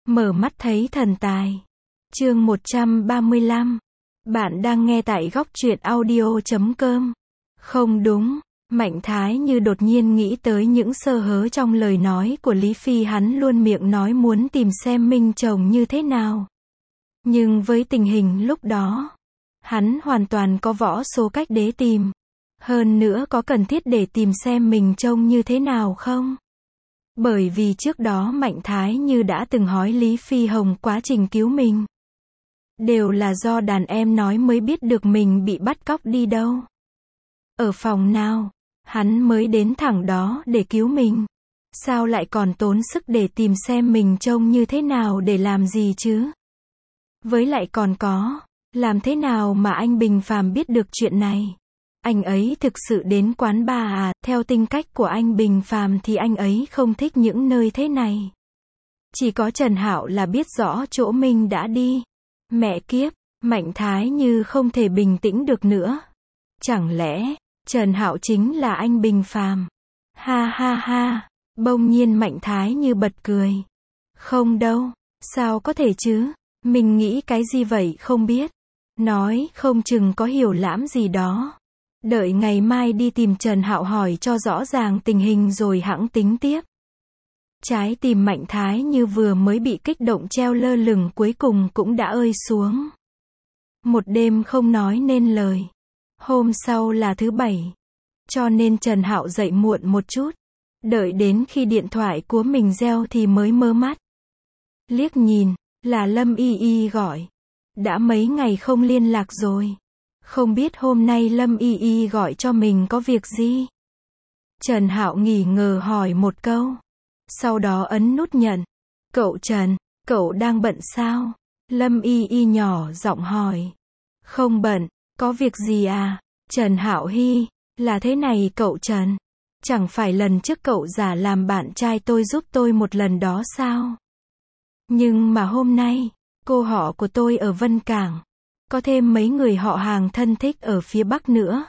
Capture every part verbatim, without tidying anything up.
Mở mắt thấy thần tài. Chương một trăm ba mươi lăm. Bạn đang nghe tại góc truyện audio chấm com. Không đúng, Mạnh Thái Như đột nhiên nghĩ tới những sơ hở trong lời nói của Lý Phi, hắn luôn miệng nói muốn tìm xem Minh chồng như thế nào. Nhưng với tình hình lúc đó, hắn hoàn toàn có võ số cách để tìm. Hơn nữa có cần thiết để tìm xem mình trông như thế nào không? Bởi vì trước đó Mạnh Thái Như đã từng hỏi Lý Phi Hồng quá trình cứu mình. Đều là do đàn em nói mới biết được mình bị bắt cóc đi đâu. Ở phòng nào, hắn mới đến thẳng đó để cứu mình. Sao lại còn tốn sức để tìm xem mình trông như thế nào để làm gì chứ? Với lại còn có, làm thế nào mà anh Bình Phàm biết được chuyện này? Anh ấy thực sự đến quán bar à? Theo tính cách của anh Bình Phàm thì anh ấy không thích những nơi thế này. Chỉ có Trần Hạo là biết rõ chỗ mình đã đi. Mẹ kiếp, Mạnh Thái Như không thể bình tĩnh được nữa. Chẳng lẽ, Trần Hạo chính là anh Bình Phàm? Ha ha ha, bỗng nhiên Mạnh Thái Như bật cười. Không đâu, sao có thể chứ? Mình nghĩ cái gì vậy không biết. Nói không chừng có hiểu lẫm gì đó. Đợi ngày mai đi tìm Trần Hạo hỏi cho rõ ràng tình hình rồi hẵng tính tiếp. Trái tim Mạnh Thái Như vừa mới bị kích động treo lơ lửng cuối cùng cũng đã ơi xuống. Một đêm không nói nên lời. Hôm sau là thứ bảy. Cho nên Trần Hạo dậy muộn một chút. Đợi đến khi điện thoại của mình reo thì mới mơ mắt. Liếc nhìn, là Lâm Y Y gọi. Đã mấy ngày không liên lạc rồi. Không biết hôm nay Lâm Y Y gọi cho mình có việc gì? Trần Hạo nghỉ ngờ hỏi một câu. Sau đó ấn nút nhận. Cậu Trần, cậu đang bận sao? Lâm Y Y nhỏ giọng hỏi. Không bận, có việc gì à? Trần Hạo hi, là thế này cậu Trần. Chẳng phải lần trước cậu giả làm bạn trai tôi giúp tôi một lần đó sao? Nhưng mà hôm nay, cô họ của tôi ở Vân Cảng. Có thêm mấy người họ hàng thân thích ở phía Bắc nữa.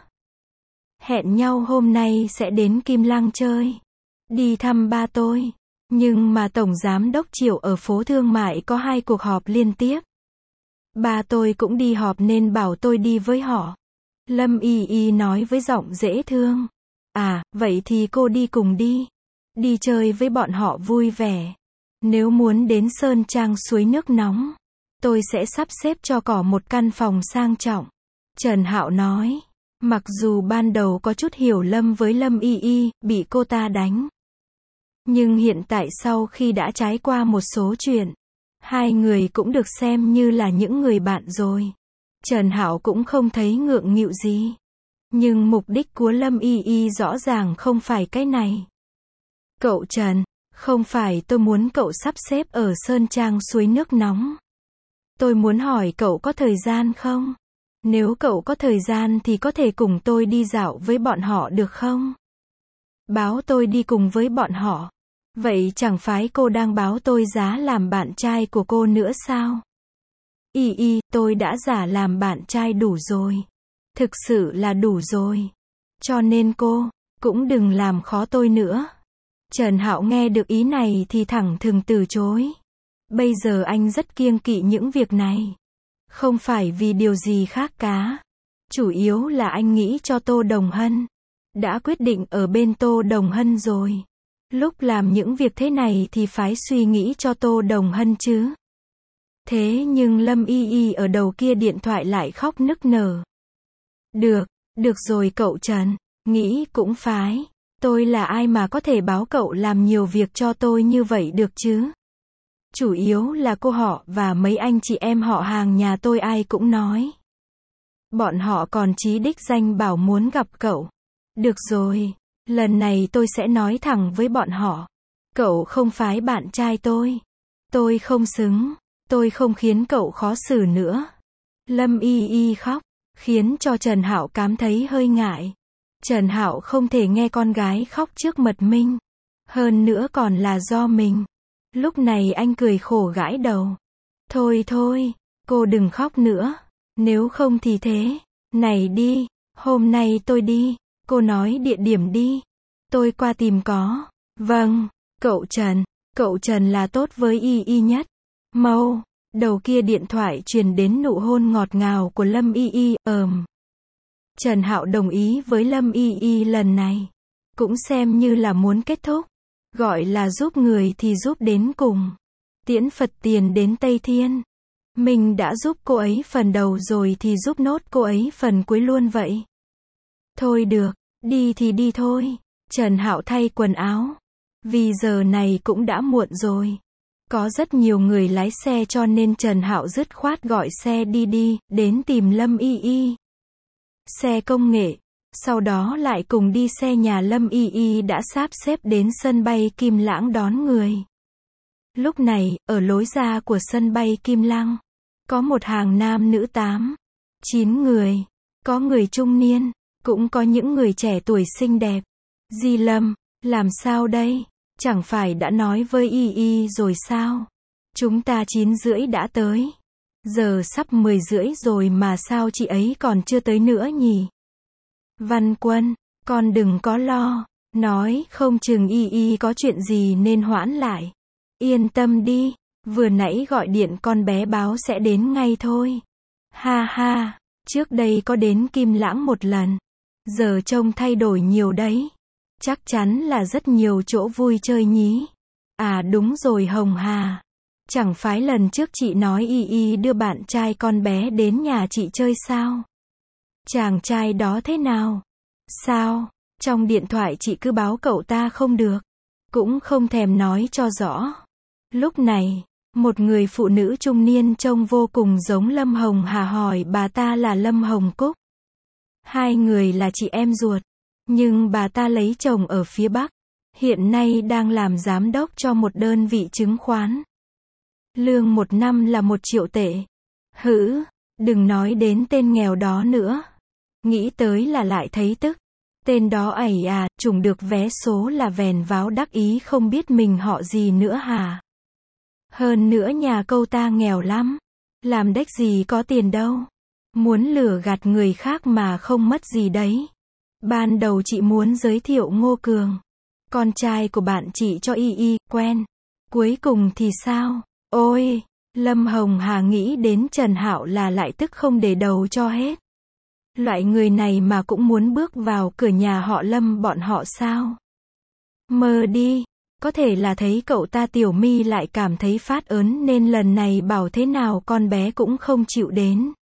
Hẹn nhau hôm nay sẽ đến Kim Lăng chơi. Đi thăm ba tôi. Nhưng mà Tổng Giám Đốc Triệu ở phố Thương mại có hai cuộc họp liên tiếp. Ba tôi cũng đi họp nên bảo tôi đi với họ. Lâm Y Y nói với giọng dễ thương. À, vậy thì cô đi cùng đi. Đi chơi với bọn họ vui vẻ. Nếu muốn đến Sơn Trang suối nước nóng, tôi sẽ sắp xếp cho cỏ một căn phòng sang trọng. Trần Hạo nói. Mặc dù ban đầu có chút hiểu lầm với Lâm Y Y, bị cô ta đánh. Nhưng hiện tại sau khi đã trải qua một số chuyện, hai người cũng được xem như là những người bạn rồi. Trần Hạo cũng không thấy ngượng nghịu gì. Nhưng mục đích của Lâm Y Y rõ ràng không phải cái này. Cậu Trần, không phải tôi muốn cậu sắp xếp ở Sơn Trang suối nước nóng. Tôi muốn hỏi cậu có thời gian không? Nếu cậu có thời gian thì có thể cùng tôi đi dạo với bọn họ được không? Báo tôi đi cùng với bọn họ. Vậy chẳng phải cô đang báo tôi giá làm bạn trai của cô nữa sao? Y Y, tôi đã giả làm bạn trai đủ rồi. Thực sự là đủ rồi. Cho nên cô, cũng đừng làm khó tôi nữa. Trần Hạo nghe được ý này thì thẳng thừng từ chối. Bây giờ anh rất kiêng kỵ những việc này. Không phải vì điều gì khác cả. Chủ yếu là anh nghĩ cho Tô Đồng Hân. Đã quyết định ở bên Tô Đồng Hân rồi. Lúc làm những việc thế này thì phải suy nghĩ cho Tô Đồng Hân chứ. Thế nhưng Lâm Y Y ở đầu kia điện thoại lại khóc nức nở. Được, được rồi cậu Trần. Nghĩ cũng phải. Tôi là ai mà có thể báo cậu làm nhiều việc cho tôi như vậy được chứ? Chủ yếu là cô họ và mấy anh chị em họ hàng nhà tôi ai cũng nói. Bọn họ còn chí đích danh bảo muốn gặp cậu. Được rồi, lần này tôi sẽ nói thẳng với bọn họ. Cậu không phải bạn trai tôi. Tôi không xứng. Tôi không khiến cậu khó xử nữa. Lâm Y Y khóc, khiến cho Trần Hạo cảm thấy hơi ngại. Trần Hạo không thể nghe con gái khóc trước Mật Minh. Hơn nữa còn là do mình. Lúc này anh cười khổ gãi đầu. Thôi thôi, cô đừng khóc nữa. Nếu không thì thế. Này đi, hôm nay tôi đi. Cô nói địa điểm đi. Tôi qua tìm có. Vâng, cậu Trần. Cậu Trần là tốt với Y Y nhất. Mau, đầu kia điện thoại truyền đến nụ hôn ngọt ngào của Lâm Y Y, ờm. Trần Hạo đồng ý với Lâm Y Y lần này. Cũng xem như là muốn kết thúc. Gọi là giúp người thì giúp đến cùng. Tiễn Phật tiền đến Tây Thiên. Mình đã giúp cô ấy phần đầu rồi thì giúp nốt cô ấy phần cuối luôn vậy. Thôi được, đi thì đi thôi. Trần Hạo thay quần áo. Vì giờ này cũng đã muộn rồi. Có rất nhiều người lái xe cho nên Trần Hạo dứt khoát gọi xe đi đi, đến tìm Lâm Y Y. Xe công nghệ. Sau đó lại cùng đi xe nhà Lâm Y Y đã sắp xếp đến sân bay Kim Lãng đón người. Lúc này, ở lối ra của sân bay Kim Lăng, có một hàng nam nữ tám, chín người. Có người trung niên, cũng có những người trẻ tuổi xinh đẹp. Di Lâm, làm sao đây? Chẳng phải đã nói với Y Y rồi sao? Chúng ta chín rưỡi đã tới. Giờ sắp mười rưỡi rồi mà sao chị ấy còn chưa tới nữa nhỉ? Văn Quân, con đừng có lo. Nói không chừng Y Y có chuyện gì nên hoãn lại. Yên tâm đi. Vừa nãy gọi điện con bé báo sẽ đến ngay thôi. Ha ha, trước đây có đến Kim Lãng một lần. Giờ trông thay đổi nhiều đấy. Chắc chắn là rất nhiều chỗ vui chơi nhí. À đúng rồi Hồng Hà. Chẳng phải lần trước chị nói Y Y đưa bạn trai con bé đến nhà chị chơi sao? Chàng trai đó thế nào? Sao? Trong điện thoại chị cứ báo cậu ta không được. Cũng không thèm nói cho rõ. Lúc này, một người phụ nữ trung niên trông vô cùng giống Lâm Hồng Hà hỏi bà ta là Lâm Hồng Cúc. Hai người là chị em ruột. Nhưng bà ta lấy chồng ở phía Bắc. Hiện nay đang làm giám đốc cho một đơn vị chứng khoán. Lương một năm là một triệu tệ. Hử, đừng nói đến tên nghèo đó nữa. Nghĩ tới là lại thấy tức. Tên đó ẩy à, trùng được vé số là vèn váo đắc ý không biết mình họ gì nữa hả? Hơn nữa nhà câu ta nghèo lắm. Làm đếch gì có tiền đâu. Muốn lừa gạt người khác mà không mất gì đấy. Ban đầu chị muốn giới thiệu Ngô Cường, con trai của bạn chị cho Y Y quen. Cuối cùng thì sao? Ôi, Lâm Hồng Hà nghĩ đến Trần Hạo là lại tức không để đầu cho hết. Loại người này mà cũng muốn bước vào cửa nhà họ Lâm bọn họ sao? Mơ đi, có thể là thấy cậu ta Tiểu My lại cảm thấy phát ớn nên lần này bảo thế nào con bé cũng không chịu đến.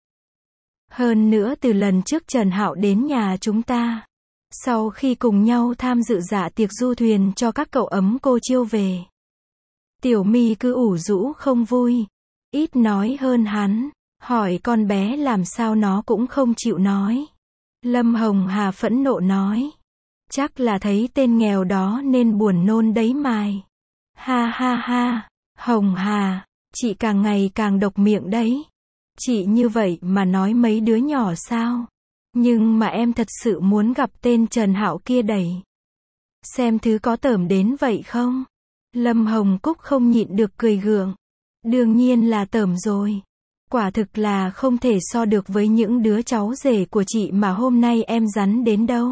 Hơn nữa từ lần trước Trần Hạo đến nhà chúng ta, sau khi cùng nhau tham dự dạ tiệc du thuyền cho các cậu ấm cô chiêu về, Tiểu My cứ ủ rũ không vui, ít nói hơn hắn, hỏi con bé làm sao nó cũng không chịu nói. Lâm Hồng Hà phẫn nộ nói, chắc là thấy tên nghèo đó nên buồn nôn đấy mài. Ha ha ha, Hồng Hà, chị càng ngày càng độc miệng đấy. Chị như vậy mà nói mấy đứa nhỏ sao? Nhưng mà em thật sự muốn gặp tên Trần Hạo kia đẩy. Xem thứ có tởm đến vậy không? Lâm Hồng Cúc không nhịn được cười gượng. Đương nhiên là tởm rồi. Quả thực là không thể so được với những đứa cháu rể của chị mà hôm nay em rắn đến đâu.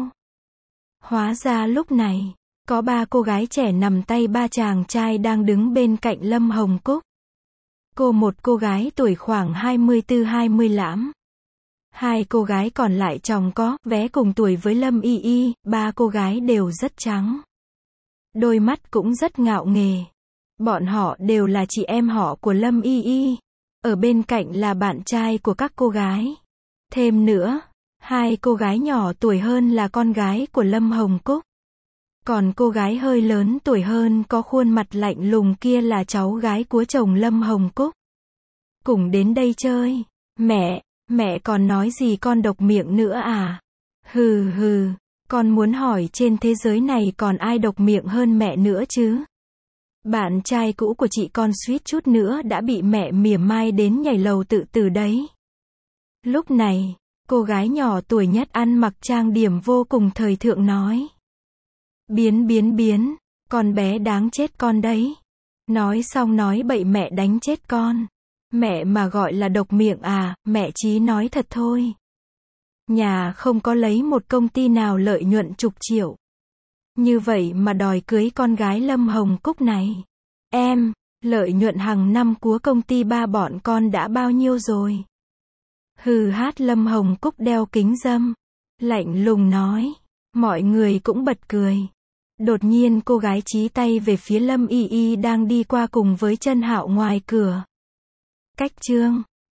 Hóa ra lúc này, có ba cô gái trẻ nằm tay ba chàng trai đang đứng bên cạnh Lâm Hồng Cúc. Cô một cô gái tuổi khoảng hai mươi tư hai mươi lăm. Hai cô gái còn lại chồng có vé cùng tuổi với Lâm Y Y, ba cô gái đều rất trắng. Đôi mắt cũng rất ngạo nghề. Bọn họ đều là chị em họ của Lâm Y Y. Ở bên cạnh là bạn trai của các cô gái. Thêm nữa, hai cô gái nhỏ tuổi hơn là con gái của Lâm Hồng Cúc. Còn cô gái hơi lớn tuổi hơn có khuôn mặt lạnh lùng kia là cháu gái của chồng Lâm Hồng Cúc. Cùng đến đây chơi. Mẹ, mẹ còn nói gì con độc miệng nữa à? Hừ hừ, con muốn hỏi trên thế giới này còn ai độc miệng hơn mẹ nữa chứ? Bạn trai cũ của chị con suýt chút nữa đã bị mẹ mỉa mai đến nhảy lầu tự tử đấy. Lúc này, cô gái nhỏ tuổi nhất ăn mặc trang điểm vô cùng thời thượng nói. Biến biến biến, con bé đáng chết con đấy. Nói xong nói bậy mẹ đánh chết con. Mẹ mà gọi là độc miệng à, mẹ chí nói thật thôi. Nhà không có lấy một công ty nào lợi nhuận chục triệu. Như vậy mà đòi cưới con gái Lâm Hồng Cúc này. Em, Lợi nhuận hàng năm của công ty ba bọn con đã bao nhiêu rồi? Hừ hát Lâm Hồng Cúc đeo kính râm, lạnh lùng nói. Mọi người cũng bật cười. Đột nhiên cô gái chí tay về phía Lâm Y Y đang đi qua cùng với Chân Hạo ngoài cửa. Cách chương